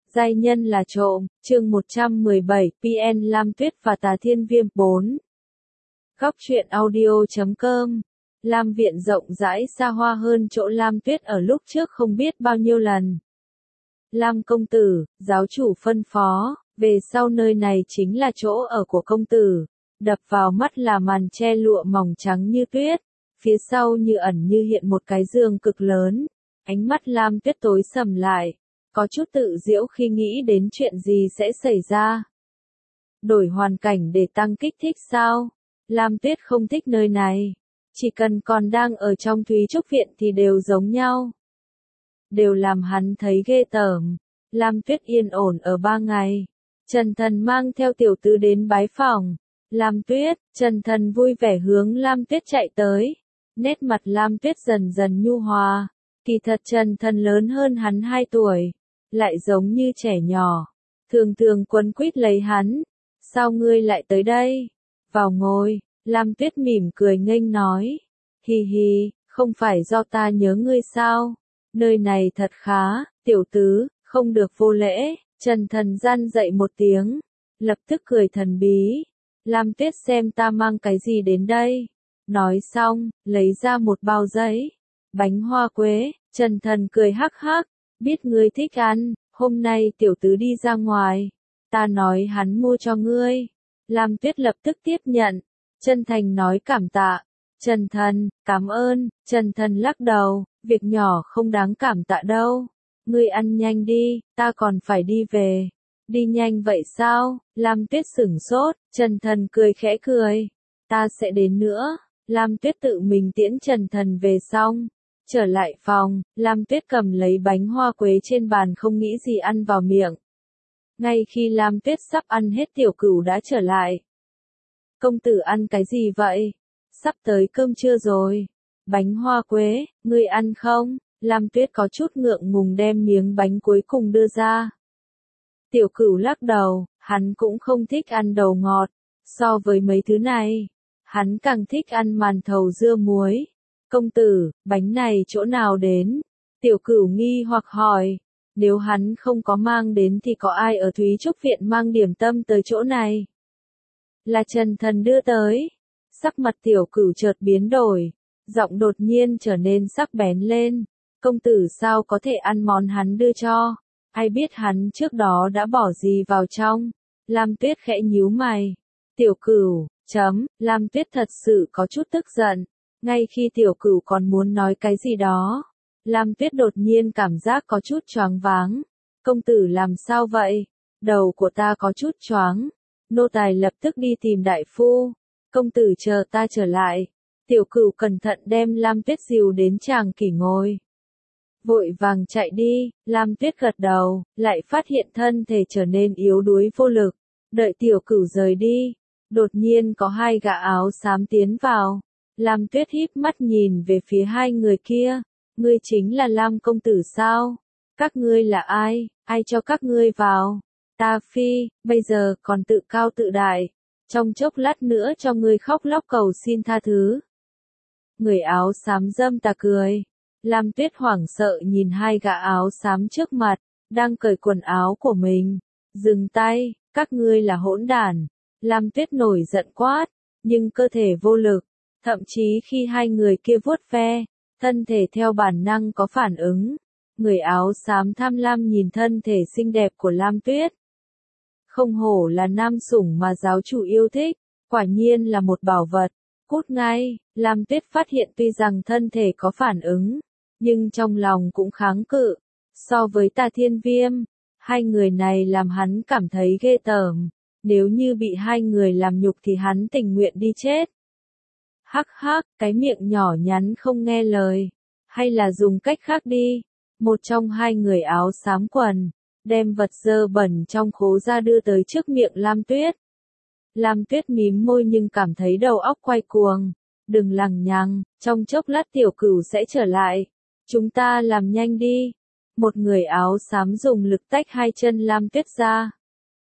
Giai nhân là trộm, chương 117, PN Lam Tuyết và Tà Thiên Viêm 4. Góc truyện audio.com. Lam viện rộng rãi xa hoa hơn chỗ Lam Tuyết ở lúc trước không biết bao nhiêu lần. Lam công tử, giáo chủ phân phó, về sau nơi này chính là chỗ ở của công tử. Đập vào mắt là màn che lụa mỏng trắng như tuyết, phía sau như ẩn như hiện một cái giường cực lớn. Ánh mắt Lam Tuyết tối sầm lại, có chút tự giễu khi nghĩ đến chuyện gì sẽ xảy ra. Đổi hoàn cảnh để tăng kích thích sao? Lam Tuyết không thích nơi này. Chỉ cần còn đang ở trong Thúy Trúc Viện thì đều giống nhau. Đều làm hắn thấy ghê tởm. Lam Tuyết yên ổn ở 3 ngày. Trần Thần mang theo tiểu tứ đến bái phòng. Lam Tuyết, Trần Thần vui vẻ hướng Lam Tuyết chạy tới. Nét mặt Lam Tuyết dần dần nhu hòa. Kỳ thật Trần Thần lớn hơn hắn 2 tuổi. Lại giống như trẻ nhỏ. Thường thường quấn quýt lấy hắn. Sao ngươi lại tới đây? Vào ngồi. Lam Tuyết mỉm cười nghênh nói. Hi hi, không phải do ta nhớ ngươi sao? Nơi này thật khá, tiểu tứ, không được vô lễ. Trần Thần gian dậy một tiếng. Lập tức cười thần bí. Lam Tuyết xem ta mang cái gì đến đây. Nói xong, lấy ra một bao giấy. Bánh hoa quế. Trần Thần cười hắc hắc. Biết ngươi thích ăn, hôm nay tiểu tứ đi ra ngoài. Ta nói hắn mua cho ngươi. Lam Tuyết lập tức tiếp nhận. Chân thành nói cảm tạ. Trần Thần, cảm ơn. Trần Thần lắc đầu, việc nhỏ không đáng cảm tạ đâu. Ngươi ăn nhanh đi, ta còn phải đi về. Đi nhanh vậy sao? Lam Tuyết sửng sốt. Trần Thần cười khẽ cười. Ta sẽ đến nữa. Lam Tuyết tự mình tiễn Trần Thần về xong. Trở lại phòng, Lam Tuyết cầm lấy bánh hoa quế trên bàn không nghĩ gì ăn vào miệng. Ngay khi Lam Tuyết sắp ăn hết tiểu cửu đã trở lại. Công tử ăn cái gì vậy? Sắp tới cơm trưa rồi. Bánh hoa quế, ngươi ăn không? Lam Tuyết có chút ngượng ngùng đem miếng bánh cuối cùng đưa ra. Tiểu cửu lắc đầu, hắn cũng không thích ăn đầu ngọt. So với mấy thứ này, hắn càng thích ăn màn thầu dưa muối. Công tử, bánh này chỗ nào đến? Tiểu cửu nghi hoặc hỏi. Nếu hắn không có mang đến thì có ai ở Thúy Trúc Viện mang điểm tâm tới chỗ này? Là Trần Thần đưa tới. Sắc mặt tiểu cửu chợt biến đổi. Giọng đột nhiên trở nên sắc bén lên. Công tử sao có thể ăn món hắn đưa cho? Ai biết hắn trước đó đã bỏ gì vào trong? Lam Tuyết khẽ nhíu mày. Tiểu cửu, Lam Tuyết thật sự có chút tức giận. Ngay khi tiểu cửu còn muốn nói cái gì đó, Lam Tuyết đột nhiên cảm giác có chút choáng váng. Công tử làm sao vậy? Đầu của ta có chút choáng. Nô tài lập tức đi tìm đại phu. Công tử chờ ta trở lại. Tiểu cửu cẩn thận đem Lam Tuyết dìu đến tràng kỷ ngồi. Vội vàng chạy đi, Lam Tuyết gật đầu, lại phát hiện thân thể trở nên yếu đuối vô lực. Đợi tiểu cửu rời đi, đột nhiên có 2 gã áo xám tiến vào. Lam Tuyết híp mắt nhìn về phía 2 người kia. Ngươi chính là Lam công tử sao? Các ngươi là ai? Ai cho các ngươi vào? Ta phi, bây giờ còn tự cao tự đại. Trong chốc lát nữa cho ngươi khóc lóc cầu xin tha thứ. Người áo xám dâm tà cười. Lam Tuyết hoảng sợ nhìn 2 gã áo xám trước mặt, đang cởi quần áo của mình. Dừng tay, các ngươi là hỗn đản. Lam Tuyết nổi giận quát, nhưng cơ thể vô lực. Thậm chí khi 2 người kia vuốt ve, thân thể theo bản năng có phản ứng. Người áo xám tham lam nhìn thân thể xinh đẹp của Lam Tuyết. Không hổ là nam sủng mà giáo chủ yêu thích, quả nhiên là một bảo vật. Cút ngay, Lam Tuyết phát hiện tuy rằng thân thể có phản ứng, nhưng trong lòng cũng kháng cự. So với Tà Thiên Viêm, 2 người này làm hắn cảm thấy ghê tởm. Nếu như bị 2 người làm nhục thì hắn tình nguyện đi chết. Hắc hắc, cái miệng nhỏ nhắn không nghe lời. Hay là dùng cách khác đi. Một trong 2 người áo xám quần, đem vật dơ bẩn trong khố ra đưa tới trước miệng Lam Tuyết. Lam Tuyết mím môi nhưng cảm thấy đầu óc quay cuồng. Đừng lằng nhằng, trong chốc lát tiểu cửu sẽ trở lại. Chúng ta làm nhanh đi. Một người áo xám dùng lực tách 2 chân Lam Tuyết ra.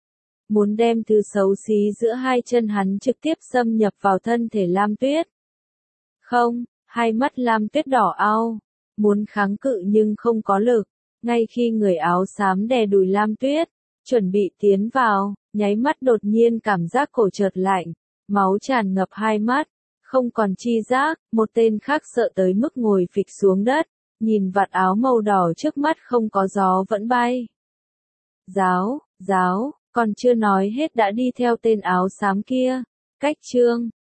Muốn đem thứ xấu xí giữa 2 chân hắn trực tiếp xâm nhập vào thân thể Lam Tuyết. Không, 2 mắt Lam Tuyết đỏ au, muốn kháng cự nhưng không có lực. Ngay khi người áo xám đè đùi Lam Tuyết, chuẩn bị tiến vào, nháy mắt đột nhiên cảm giác cổ chợt lạnh, máu tràn ngập hai mắt, không còn chi giác, một tên khác sợ tới mức ngồi phịch xuống đất, nhìn vạt áo màu đỏ trước mắt không có gió vẫn bay. Giáo, còn chưa nói hết đã đi theo tên áo xám kia, cách Trương